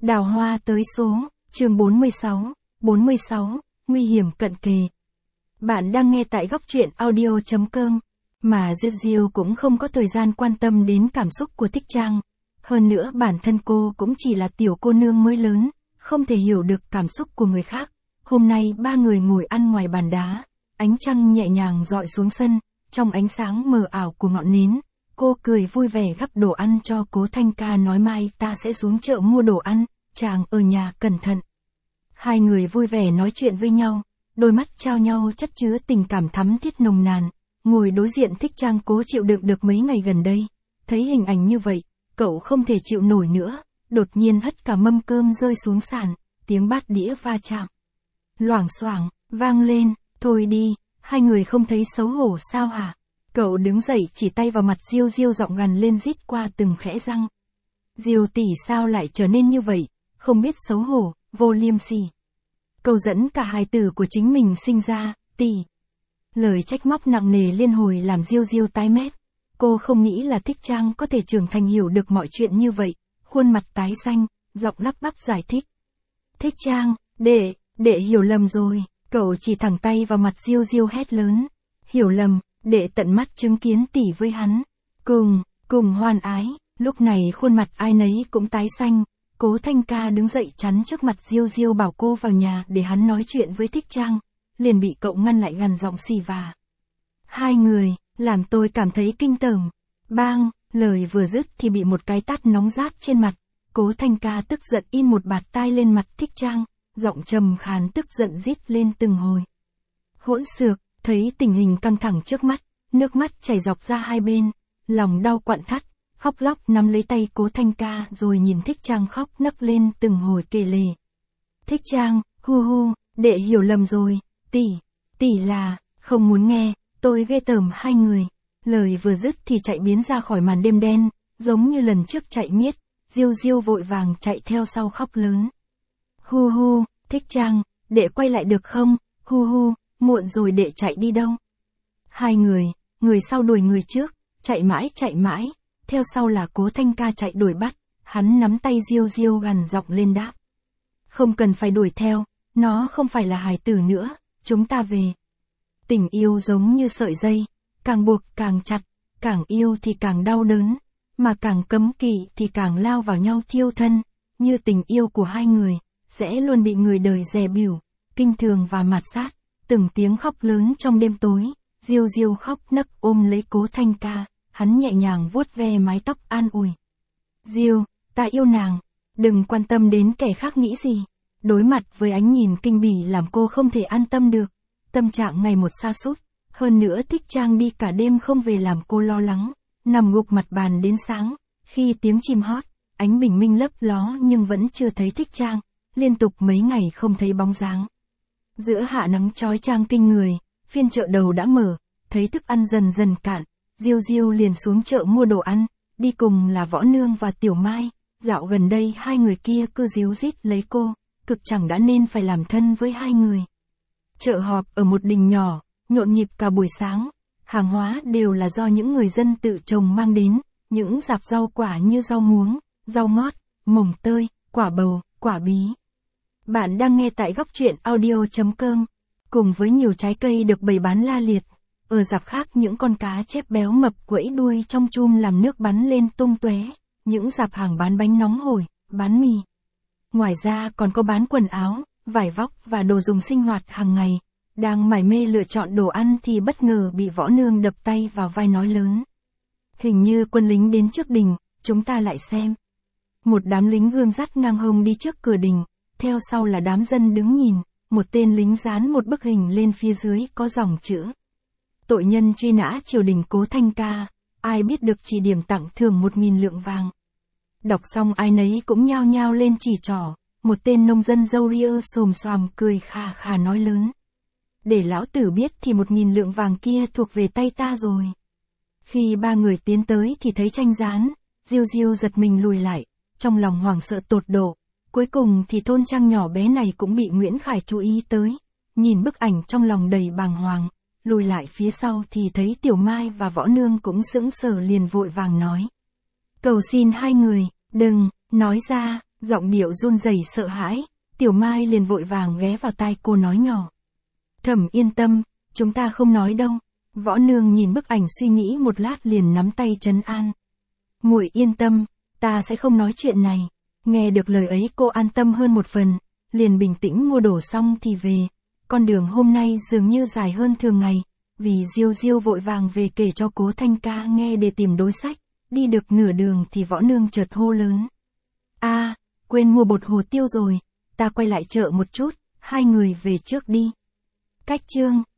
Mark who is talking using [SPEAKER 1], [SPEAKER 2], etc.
[SPEAKER 1] Đào hoa tới số, chương 46, nguy hiểm cận kề. Bạn đang nghe tại góc truyện audio.com, mà Diêu cũng không có thời gian quan tâm đến cảm xúc của Thích Trang. Hơn nữa bản thân cô cũng chỉ là tiểu cô nương mới lớn, không thể hiểu được cảm xúc của người khác. Hôm nay ba người ngồi ăn ngoài bàn đá, ánh trăng nhẹ nhàng dọi xuống sân, trong ánh sáng mờ ảo của ngọn nến. Cô cười vui vẻ gắp đồ ăn cho Cố Thanh Ca, nói mai ta sẽ xuống chợ mua đồ ăn, chàng ở nhà cẩn thận. Hai người vui vẻ nói chuyện với nhau, đôi mắt trao nhau chất chứa tình cảm thắm thiết nồng nàn. Ngồi đối diện Thích Trang cố chịu đựng được mấy ngày gần đây. Thấy hình ảnh như vậy, cậu không thể chịu nổi nữa, đột nhiên hất cả mâm cơm rơi xuống sàn, tiếng bát đĩa va chạm. Loảng xoảng, vang lên, thôi đi, hai người không thấy xấu hổ sao hả? Cậu đứng dậy chỉ tay vào mặt Diêu, giọng gằn lên rít qua từng khẽ răng. Diêu tỷ sao lại trở nên như vậy, không biết xấu hổ, vô liêm sỉ. Cậu dẫn cả hài tử của chính mình sinh ra, tỷ. Lời trách móc nặng nề liên hồi làm Diêu tái mét. Cô không nghĩ là Thích Trang có thể trưởng thành hiểu được mọi chuyện như vậy, khuôn mặt tái xanh, giọng lắp bắp giải thích. Thích Trang, đệ hiểu lầm rồi, cậu chỉ thẳng tay vào mặt Diêu hét lớn. Hiểu lầm, đệ tận mắt chứng kiến tỷ với hắn. Cùng hoan ái, lúc này khuôn mặt ai nấy cũng tái xanh. Cố Thanh Ca đứng dậy chắn trước mặt Diêu bảo cô vào nhà để hắn nói chuyện với Thích Trang, liền bị cậu ngăn lại gằn giọng xì vả. Hai người, làm tôi cảm thấy kinh tởm. Bang, lời vừa dứt thì bị một cái tát nóng rát trên mặt. Cố Thanh Ca tức giận in một bạt tai lên mặt Thích Trang, giọng trầm khàn tức giận rít lên từng hồi. Hỗn xược, thấy tình hình căng thẳng trước mắt, nước mắt chảy dọc ra hai bên, lòng đau quặn thắt, khóc lóc nắm lấy tay Cố Thanh Ca rồi nhìn Thích Trang khóc nấc lên từng hồi kể lể. Thích Trang, hu, đệ hiểu lầm rồi, tỷ là, không muốn nghe, tôi ghê tởm hai người. Lời vừa dứt thì chạy biến ra khỏi màn đêm đen, giống như lần trước chạy miết, Diêu vội vàng chạy theo sau khóc lớn. Hu, Thích Trang, đệ quay lại được không, hu, muộn rồi đệ chạy đi đâu. Hai người sau đuổi người trước, chạy mãi, theo sau là Cố Thanh Ca chạy đuổi bắt, hắn nắm tay Diêu gằn giọng lên đáp. Không cần phải đuổi theo, nó không phải là hài tử nữa, chúng ta về. Tình yêu giống như sợi dây, càng buộc càng chặt, càng yêu thì càng đau đớn, mà càng cấm kỵ thì càng lao vào nhau thiêu thân, như tình yêu của hai người, sẽ luôn bị người đời dè bỉu, kinh thường và mạt sát. Từng tiếng khóc lớn trong đêm tối, Diêu khóc nấc ôm lấy Cố Thanh Ca, hắn nhẹ nhàng vuốt ve mái tóc an ủi. Diêu, ta yêu nàng, đừng quan tâm đến kẻ khác nghĩ gì. Đối mặt với ánh nhìn kinh bỉ làm cô không thể an tâm được, tâm trạng ngày một sa sút, hơn nữa Thích Trang đi cả đêm không về làm cô lo lắng, nằm gục mặt bàn đến sáng, khi tiếng chim hót, ánh bình minh lấp ló nhưng vẫn chưa thấy Thích Trang, liên tục mấy ngày không thấy bóng dáng. Giữa hạ nắng chói chang kinh người, phiên chợ đầu đã mở, thấy thức ăn dần dần cạn, Diêu liền xuống chợ mua đồ ăn, đi cùng là Võ Nương và Tiểu Mai. Dạo gần đây hai người kia cứ díu dít lấy cô, cực chẳng đã nên phải làm thân với hai người. Chợ họp ở một đình nhỏ, nhộn nhịp cả buổi sáng, hàng hóa đều là do những người dân tự trồng mang đến, những rạp rau quả như rau muống, rau ngót, mồng tơi, quả bầu, quả bí. Bạn đang nghe tại góc truyện audio.com, cùng với nhiều trái cây được bày bán la liệt. Ở rạp khác những con cá chép béo mập quẫy đuôi trong chum làm nước bắn lên tung tóe, những rạp hàng bán bánh nóng hổi, bán mì. Ngoài ra còn có bán quần áo, vải vóc và đồ dùng sinh hoạt hàng ngày. Đang mải mê lựa chọn đồ ăn thì bất ngờ bị Võ Nương đập tay vào vai nói lớn. Hình như quân lính đến trước đình, chúng ta lại xem. Một đám lính gươm dắt ngang hông đi trước cửa đình, theo sau là đám dân đứng nhìn, một tên lính dán một bức hình lên phía dưới có dòng chữ. Tội nhân truy nã triều đình Cố Thanh Ca, ai biết được chỉ điểm tặng thưởng 1.000 lượng vàng. Đọc xong ai nấy cũng nhao nhao lên chỉ trỏ, một tên nông dân râu ria xồm xoàm cười khà nói lớn. Để lão tử biết thì 1.000 lượng vàng kia thuộc về tay ta rồi. Khi ba người tiến tới thì thấy tranh dán, Diêu giật mình lùi lại, trong lòng hoảng sợ tột độ. Cuối cùng thì thôn trang nhỏ bé này cũng bị Nguyễn Khải chú ý tới, nhìn bức ảnh trong lòng đầy bàng hoàng, lùi lại phía sau thì thấy Tiểu Mai và Võ Nương cũng sững sờ liền vội vàng nói. Cầu xin hai người, đừng, nói ra, Giọng điệu run rẩy sợ hãi, Tiểu Mai liền vội vàng ghé vào tai cô nói nhỏ. Thẩm yên tâm, chúng ta không nói đâu. Võ Nương nhìn bức ảnh suy nghĩ một lát liền nắm tay trấn an. Muội yên tâm, ta sẽ không nói chuyện này. Nghe được lời ấy cô an tâm hơn một phần, liền bình tĩnh mua đồ xong thì về. Con đường hôm nay dường như dài hơn thường ngày, vì Diêu Diêu vội vàng về kể cho Cố Thanh Ca nghe để tìm đối sách. Đi được nửa đường thì Võ Nương chợt hô lớn. Quên mua bột hồ tiêu rồi, ta quay lại chợ một chút, hai người về trước đi. Cách chương